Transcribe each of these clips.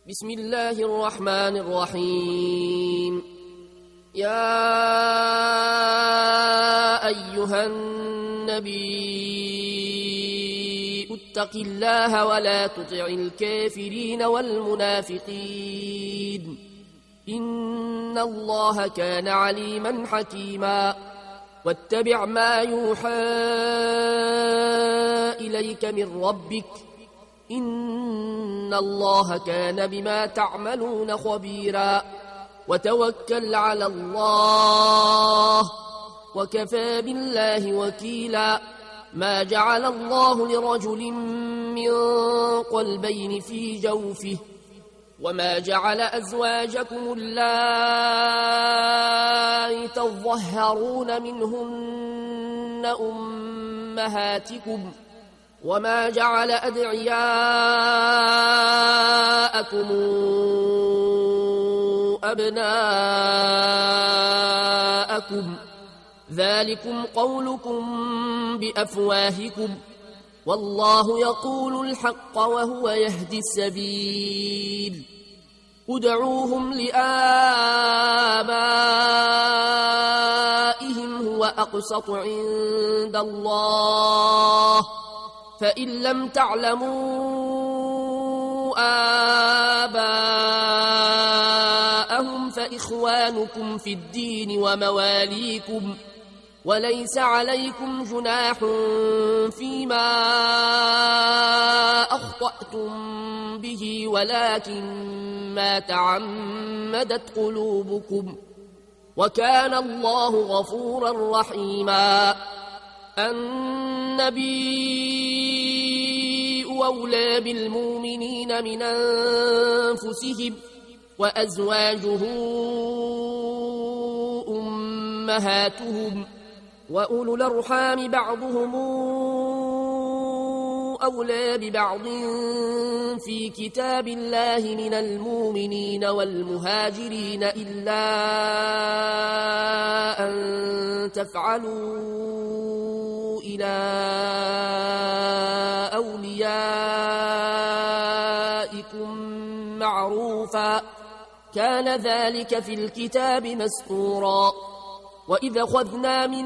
بسم الله الرحمن الرحيم. يا أيها النبي اتق الله ولا تطع الكافرين والمنافقين إن الله كان عليما حكيما. واتبع ما يوحى إليك من ربك إن الله كان بما تعملون خبيرا. وتوكل على الله وكفى بالله وكيلا. ما جعل الله لرجل من قلبين في جوفه وما جعل أزواجكم اللائي تظهرون منهن أمهاتكم وما جعل أدعياءكم أبناءكم ذلكم قولكم بأفواهكم والله يقول الحق وهو يهدي السبيل. ادعوهم لآبائهم هو أقسط عند الله فإن لم تعلموا آباءهم فإخوانكم في الدين ومواليكم وليس عليكم جناح فيما أخطأتم به ولكن ما تعمدت قلوبكم وكان الله غفورا رحيما. النبي أولى بالمؤمنين من أنفسهم وأزواجه أمهاتهم وأولو الأرحام بعضهم أولى ببعض في كتاب الله من المؤمنين والمهاجرين إلا أن تفعلوا إلى أوليائكم معروفا كان ذلك في الكتاب مسطورا. وإذا أخذنا من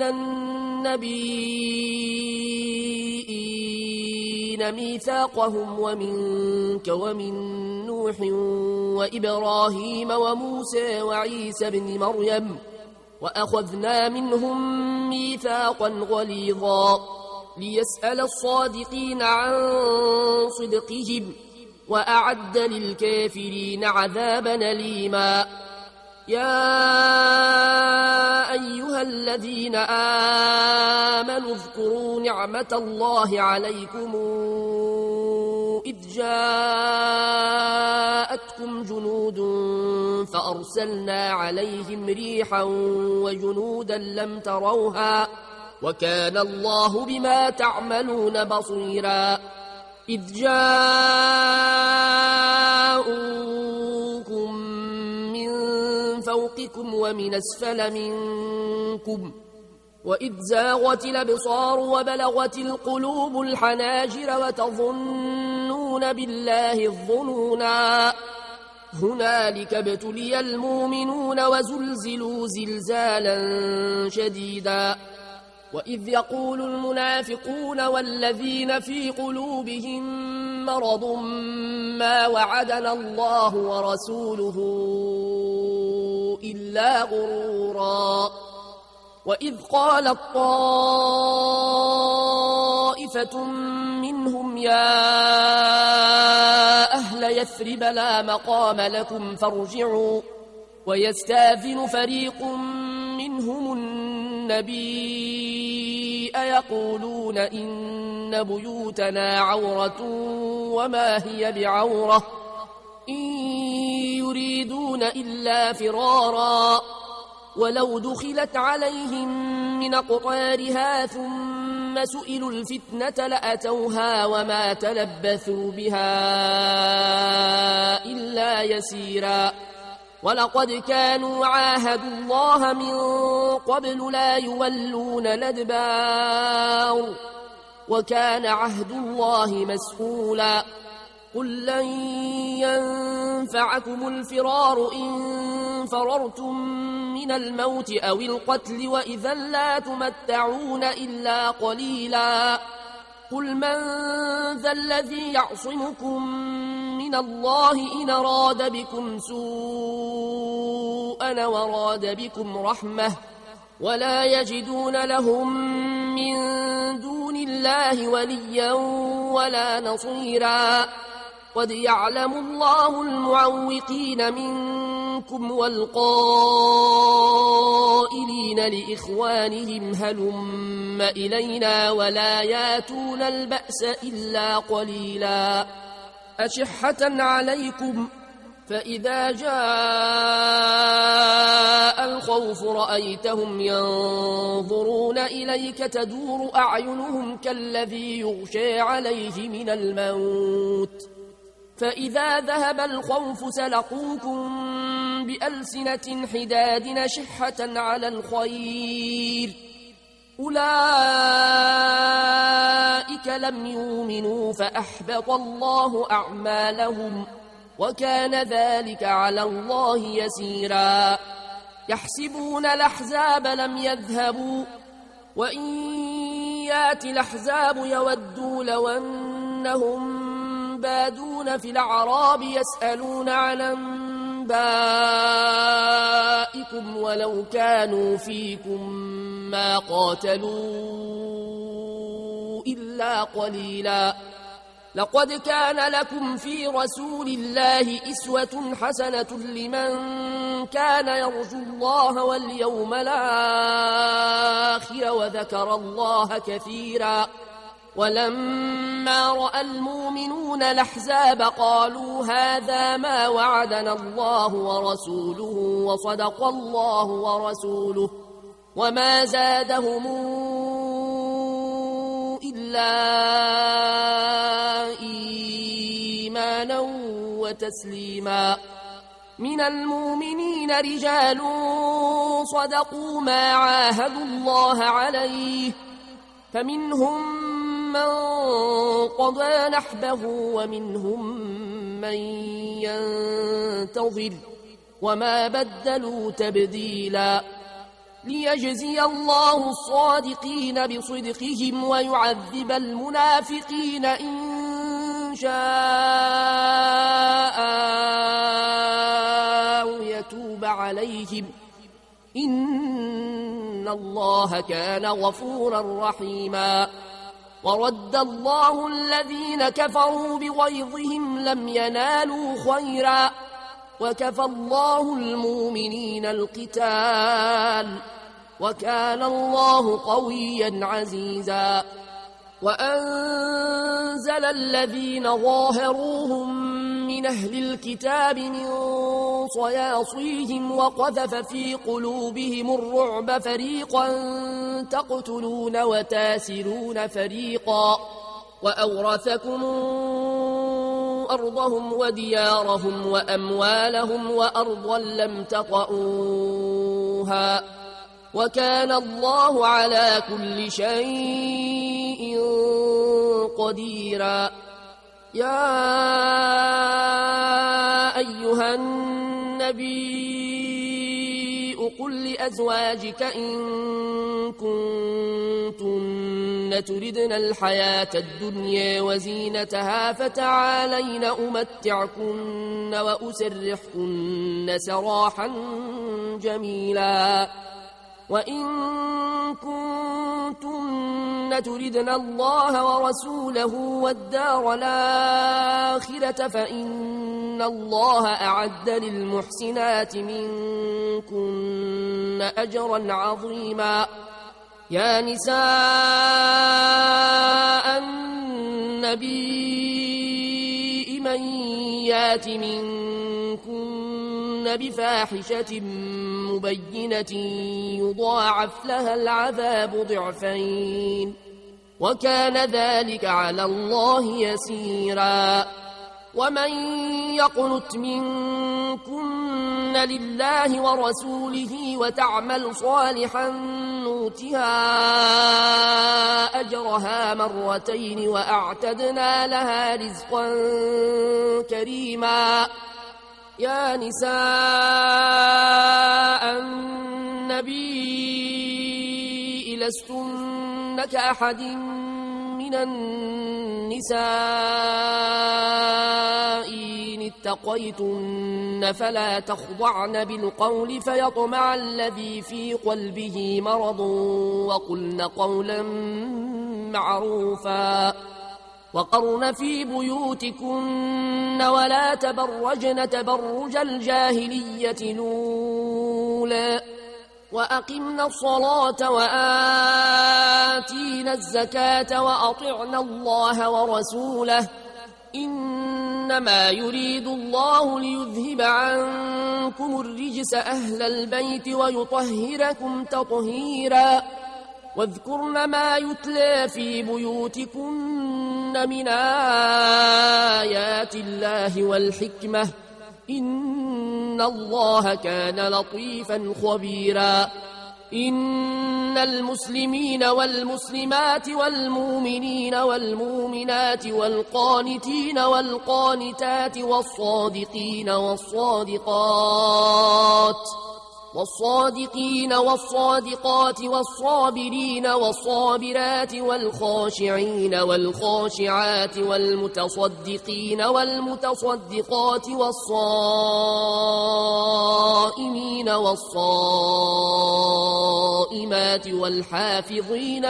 النبيين ميثاقهم ومنك ومن نوح وإبراهيم وموسى وعيسى بن مريم وأخذنا منهم ميثاقا غليظا ليسأل الصادقين عن صدقهم وأعد للكافرين عذابا أليما. يا أيها الذين آمنوا اذكروا نعمة الله عليكم إذ جاءتكم جنود فأرسلنا عليهم ريحا وجنودا لم تروها وكان الله بما تعملون بصيرا. إذ جاءوكم من فوقكم ومن أسفل منكم وإذ زاغت الأبصار وبلغت القلوب الحناجر وتظنون بالله الظنونا هنالك ابتلي المؤمنون وزلزلوا زلزالا شديدا. وإذ يقول المنافقون والذين في قلوبهم مرض ما وعدنا الله ورسوله إلا غرورا. وإذ قالت طائفة منهم يا أهل يثرب لا مقام لكم فارجعوا ويستاذن فريق منهم النبي يقولون إن بيوتنا عورة وما هي بعورة إن يريدون إلا فرارا ولو دخلت عليهم من أقطارها ثم سئلوا الفتنة لأتوها وما تلبثوا بها إلا يسيرا. ولقد كانوا عاهدوا الله من قبل لا يولون الأدبار وكان عهد الله مسئولا. قل لن ينفعكم الفرار إن فررتم من الموت أو القتل وإذا لا تمتعون إلا قليلا قل من ذا الذي يعصمكم من الله إن أراد بكم سوءا وراد بكم رحمة ولا يجدون لهم من دون الله وليا ولا نصيرا قد يعلم الله المعوقين منكم والقائلين لإخوانهم هلم إلينا ولا ياتون البأس إلا قليلا أشحة عليكم فإذا جاء الخوف رأيتهم ينظرون إليك تدور أعينهم كالذي يغشى عليه من الموت فإذا ذهب الخوف سلقوكم بألسنة حداد نشحة على الخير أولئك لم يؤمنوا فأحبط الله أعمالهم وكان ذلك على الله يسيرا يحسبون الأحزاب لم يذهبوا وإن يأتي الأحزاب يودوا لو أنهم بادون في الأعراب يسألون عن أنبائكم ولو كانوا فيكم ما قاتلوا إلا قليلا لقد كان لكم في رسول الله أسوة حسنة لمن كان يرجو الله واليوم الآخر وذكر الله كثيرا ولما رأى المؤمنون الأحزاب قالوا هذا ما وعدنا الله ورسوله وصدق الله ورسوله وما زادهم إلا إيمانا وتسليما من المؤمنين رجال صدقوا ما عاهدوا الله عليه فمنهم من قضى نحبه ومنهم من ينتظر وما بدلوا تبديلا ليجزي الله الصادقين بصدقهم ويعذب المنافقين إن شاء أو يتوب عليهم إن الله كان غفورا رحيما ورد الله الذين كفروا بغيظهم لم ينالوا خيرا وكفى الله المؤمنين القتال وكان الله قويا عزيزا وأنزل الذين ظاهروهم من أهل الكتاب من صياصيهم وقذف في قلوبهم الرعب فريقا تقتلون وتاسرون فريقا وأورثكم أرضهم وديارهم وأموالهم وأرضا لم تطئوها وكان الله على كل شيء قديرا يا أيها النبي قل لأزواجك إن كنتن تردن الحياة الدنيا وزينتها فتعالين أمتعكن وأسرحكن سراحا جميلا وإن كنتن تردن الله ورسوله والدار الآخرة فإن الله أعد للمحسنات منكن أجرا عظيما يا نساء النبي من يات منكن بفاحشة مبينة يضاعف لها العذاب ضعفين وكان ذلك على الله يسيرا ومن يقنت منكن لله ورسوله وتعمل صالحا بيوتها أجرها مرتين وأعتدنا لها رزقا كريما. يا نساء النبي لستن كأحد من النساء إن اتقيتن فلا تخضعن بالقول فيطمع الذي في قلبه مرض وقلن قولا معروفا. وقرن في بيوتكن ولا تبرجن تبرج الجاهلية الأولى وأقمنا الصلاة وآتينا الزكاة وأطعنا الله ورسوله إنما يريد الله ليذهب عنكم الرجس أهل البيت ويطهركم تطهيرا. واذكرن ما يتلى في بيوتكن من آيات الله والحكمة إن الله كان لطيفا خبيرا. إن المسلمين والمسلمات والمؤمنين والمؤمنات والقانتين والقانتات والصادقين والصادقات والصابرين والصابرات والخاشعين والخاشعات والمتصدقين والمتصدقات والصائمين والصائمات والحافظين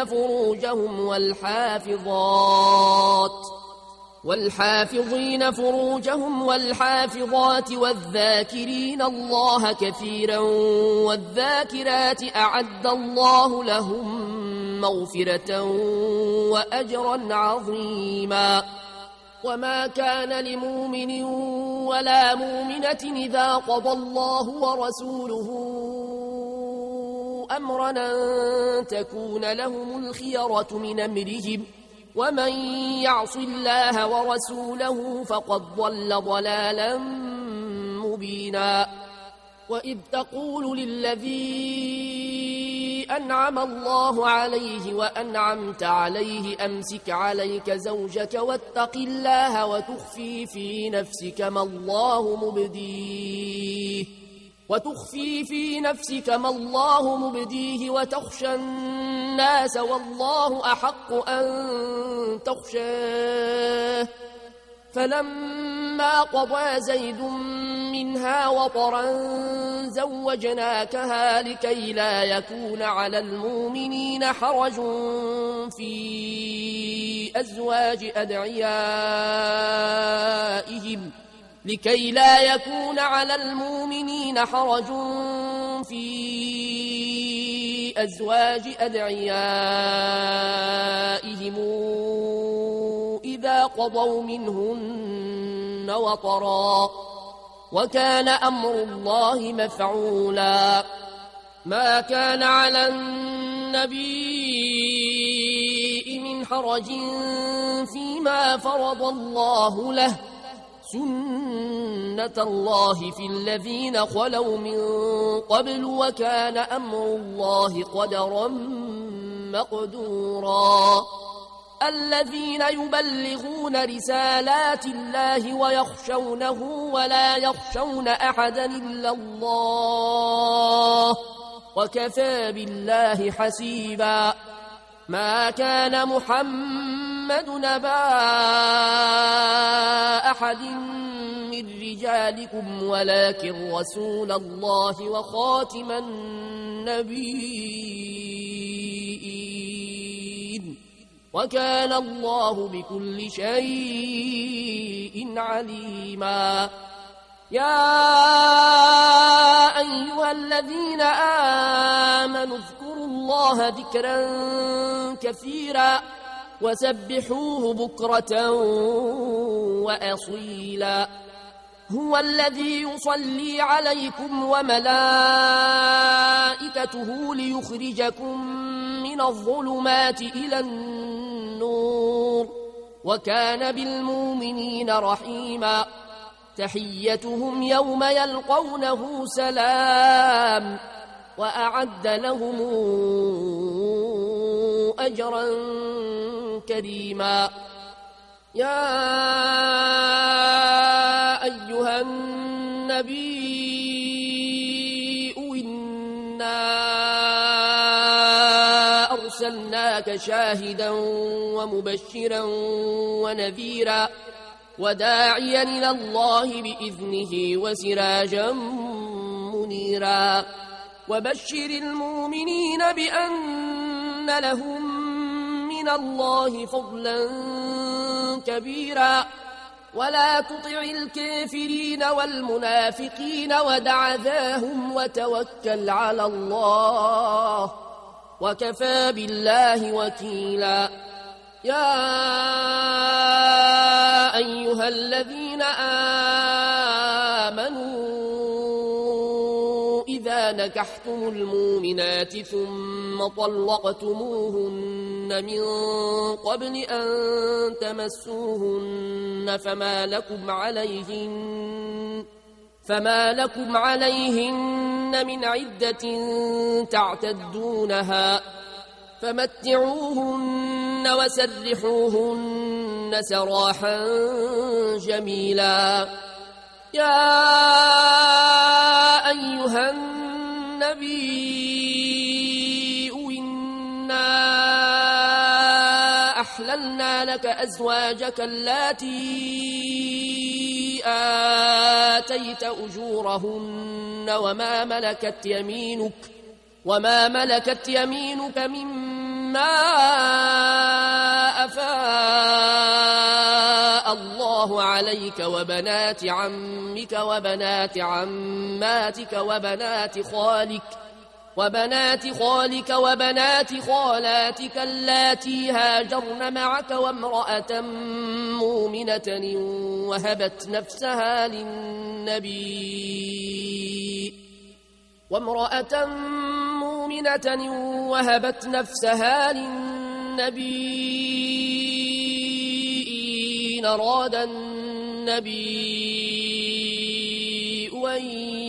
فروجهم والحافظات والذاكرين الله كثيرا والذاكرات أعد الله لهم مغفرة وأجرا عظيما. وما كان لمؤمن ولا مؤمنة إذا قضى الله ورسوله أمرا أن تكون لهم الخيرة من أمرهم ومن يعص الله ورسوله فقد ضل ضلالا مبينا. وإذ تقول للذي أنعم الله عليه وأنعمت عليه أمسك عليك زوجك واتق الله وتخفي في نفسك ما الله مبديه وتخشى الناس والله أحق أن تخشاه. فلما قضى زيد منها وطرا زوجناكها لكي لا يكون على المؤمنين حرج في أزواج أدعيائهم إذا قضوا منهن وطرا وكان أمر الله مفعولا. ما كان على النبي من حرج فيما فرض الله له سنة الله في الذين خلوا من قبل وكان أمر الله قدرا مقدورا. الذين يبلغون رسالات الله ويخشونه ولا يخشون أحدا إلا الله وكفى بالله حسيبا. ما كان محمد نبا أحد من رجالكم ولكن رسول الله وخاتم النبيين وكان الله بكل شيء عليما. يا أيها الذين آمنوا اذكروا الله ذكرا كثيرا وسبحوه بكرة وأصيلا. هو الذي يصلي عليكم وملائكته ليخرجكم من الظلمات إلى النور وكان بالمؤمنين رحيما. تحيتهم يوم يلقونه سلام وأعد لهم أجرا كريما. يا أيها النبي إنا أرسلناك شاهدا ومبشرا ونذيرا وداعيا إلى الله بإذنه وسراجا منيرا وبشر المؤمنين بأن لهم من الله فضلا كبيرا ولا تطع الكافرين والمنافقين ودع ذاهم وتوكل على الله وكفى بالله وكيلا. يا أيها الذين آمنوا إذا نكحتم المؤمنات ثم طلقتموهن من قبل أن تمسوهن فما لكم عليهن من عدة تعتدونها فمتعوهن وسرحوهن سراحا جميلا. يا أيها النبي إنا أحللنا لك أزواجك اللاتي آتيت أجورهن وما ملكت يمينك مما أفاء الله عليك وبنات عمك وبنات عماتك وبنات خالك وبنات خالاتك اللاتي هاجرن معك وامرأة مؤمنة وهبت نفسها للنبي إن أراد النبي أن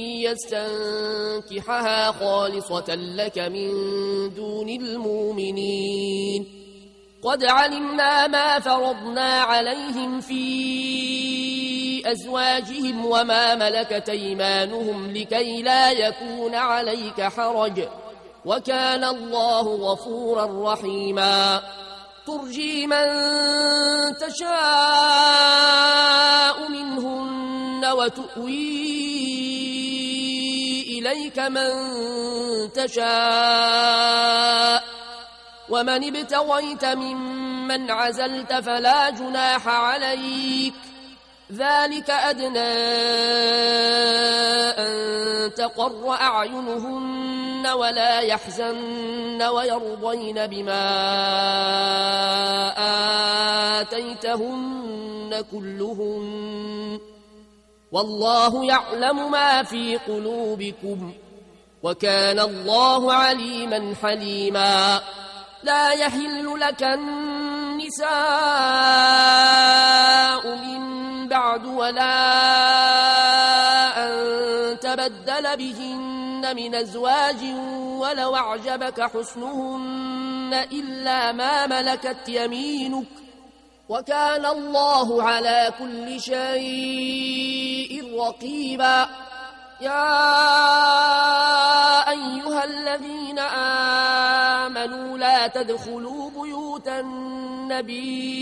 يستنكحها خالصة لك من دون المؤمنين. قد علمنا ما فرضنا عليهم في أزواجهم وما ملكت أيمانهم لكي لا يكون عليك حرج وكان الله غفورا رحيما. ترجي من تشاء منهن وتؤوي إليك من تشاء ومن ابتغيت ممن عزلت فلا جناح عليك ذلك أدنى أن تقر أعينهن ولا يحزن ويرضين بما آتيتهن كلهن والله يعلم ما في قلوبكم وكان الله عليما حليما. لا يحل لك النساء من بعد ولا أن تبدل بهن من أزواج ولو أعجبك حسنهن إلا ما ملكت يمينك وكان الله على كل شيء رقيبا. يا أيها الذين آمنوا لا تدخلوا بيوت النبي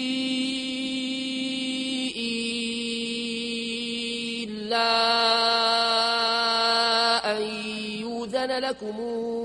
إلا أن يؤذن لكم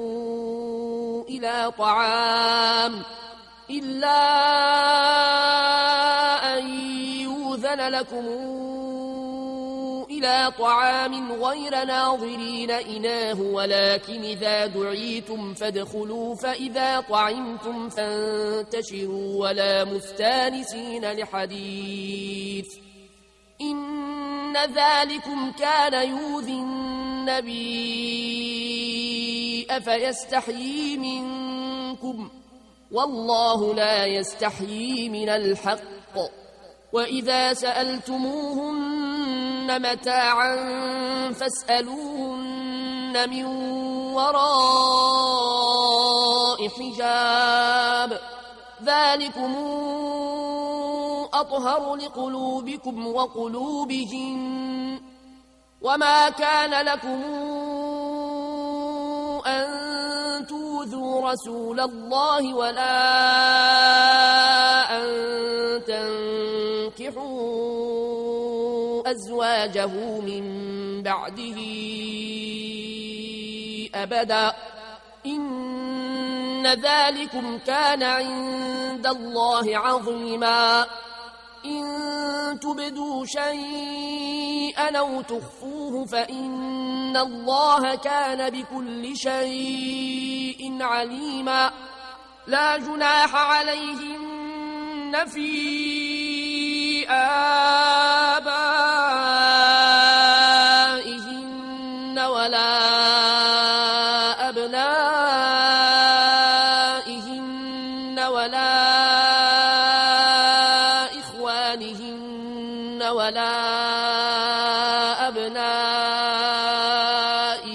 إلى طعام غير ناظرين إناه ولكن إذا دعيتم فادخلوا فإذا طعمتم فانتشروا ولا مستانسين لحديث إن ذلكم كان يؤذي النبي أفيستحيي منكم والله لا يستحيي من الحق. وإذا سألتموهن متاعا فاسألوهن من وراء حجاب ذلكم أطهر لقلوبكم وقلوبهم وما كان لكم أن تؤذوا رسول الله ولا أن تنكحوا أزواجه من بعده أبدا إن ذلكم كان عند الله عظيما إن تبدوا شيئا أو تخفوه فإن الله كان بكل شيء عليما لا جناح عليهن في آبائهن ولا أبنائهن ولا إخوانهن ولا أبناء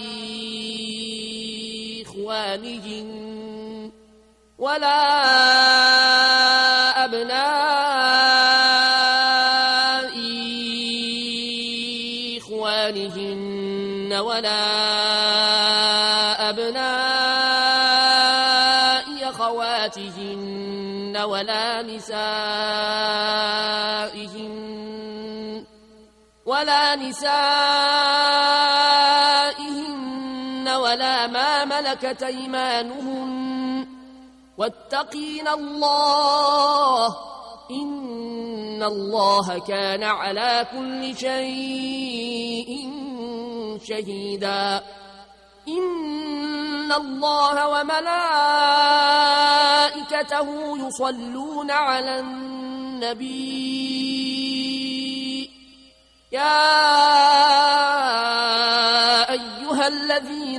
إخوانهن ولا أبناء إخوانهن ولا أبناء أخواتهن ولا نسائهن ولا ما ملكت أيمانهن واتقين الله إن الله كان على كل شيء شهيدا إن الله وملائكته يصلون على النبي يا أيها الذين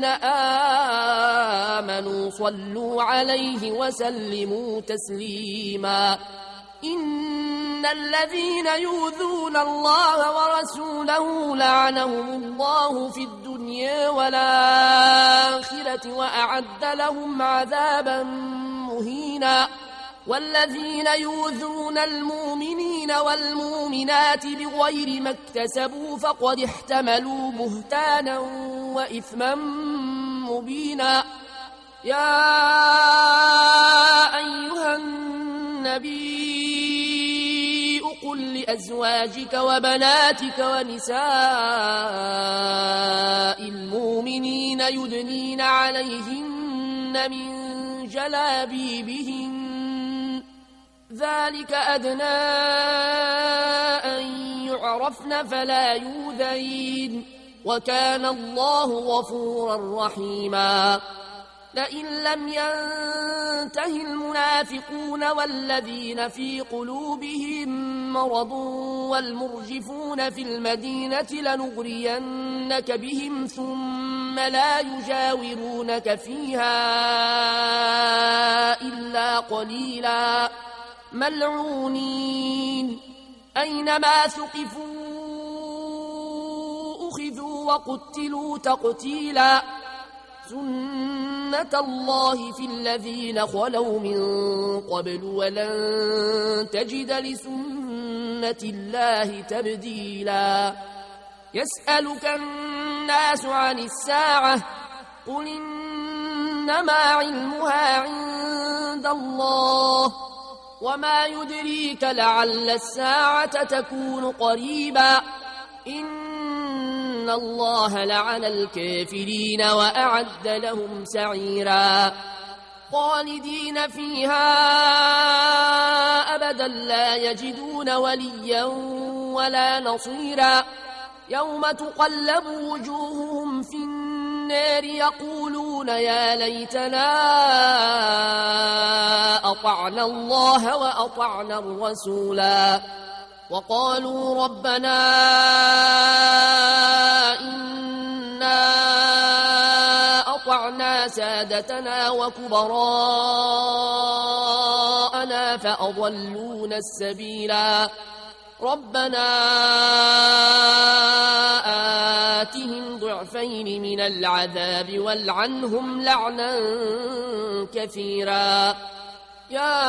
آمنوا صلوا عليه وسلموا تسليما إن الذين يؤذون الله ورسوله لعنهم الله في الدنيا والآخرة وأعد لهم عذابا مهينا والذين يؤذون المؤمنين والمؤمنات بغير ما اكتسبوا فقد احتملوا بهتانا وإثما مبينا يا أيها النبي قل لأزواجك وبناتك ونساء المؤمنين يدنين عليهن من جلابيبهن ذلك أدنى أن يعرفن فلا يؤذين وكان الله غفورا رحيما لئن لم ينته المنافقون والذين في قلوبهم مرض والمرجفون في المدينة لنغرينك بهم ثم لا يجاورونك فيها إلا قليلا ملعونين أينما ثقفوا أخذوا وقتلوا تقتيلا سنة الله في الذين خلوا من قبل ولن تجد لسنة الله تبديلا يسألك الناس عن الساعة قل إنما علمها عند الله وما يدريك لعل الساعة تكون قريبا إن الله لعن الكافرين وأعد لهم سعيرا خالدين فيها أبدا لا يجدون وليا ولا نصيرا يوم تقلب وجوههم في النار يقولون يا ليتنا أطعنا الله وأطعنا الرسولا وقالوا ربنا إنا أطعنا سادتنا وكبراءنا فأضلونا السبيلا ربنا آتهم ضعفين من العذاب والعنهم لعنا كثيرا يا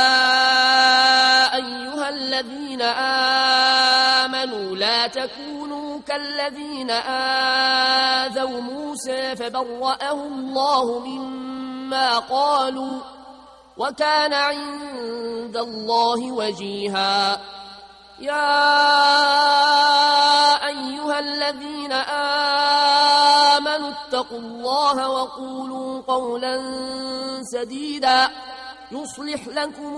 أيها الذين آمنوا لا تكونوا كالذين آذوا موسى فبرأه الله مما قالوا وكان عند الله وجيها يا أيها الذين آمنوا اتقوا الله وقولوا قولا سديدا يصلح لكم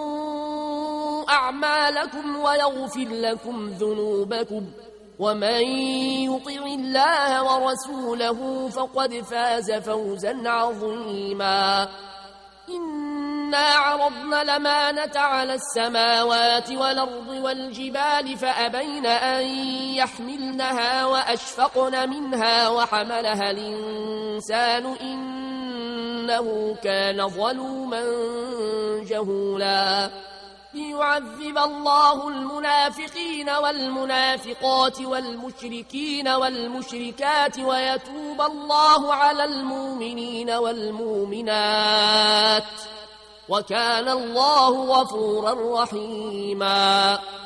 أعمالكم ويغفر لكم ذنوبكم ومن يطع الله ورسوله فقد فاز فوزا عظيما إنا عرضنا الأمانة على السماوات والأرض والجبال فأبين أن يحملنها وأشفقن منها وحملها الإنسان إنه كان ظلوما جهولا ليعذب الله المنافقين والمنافقات والمشركين والمشركات ويتوب الله على المؤمنين والمؤمنات وكان الله غفورا رحيما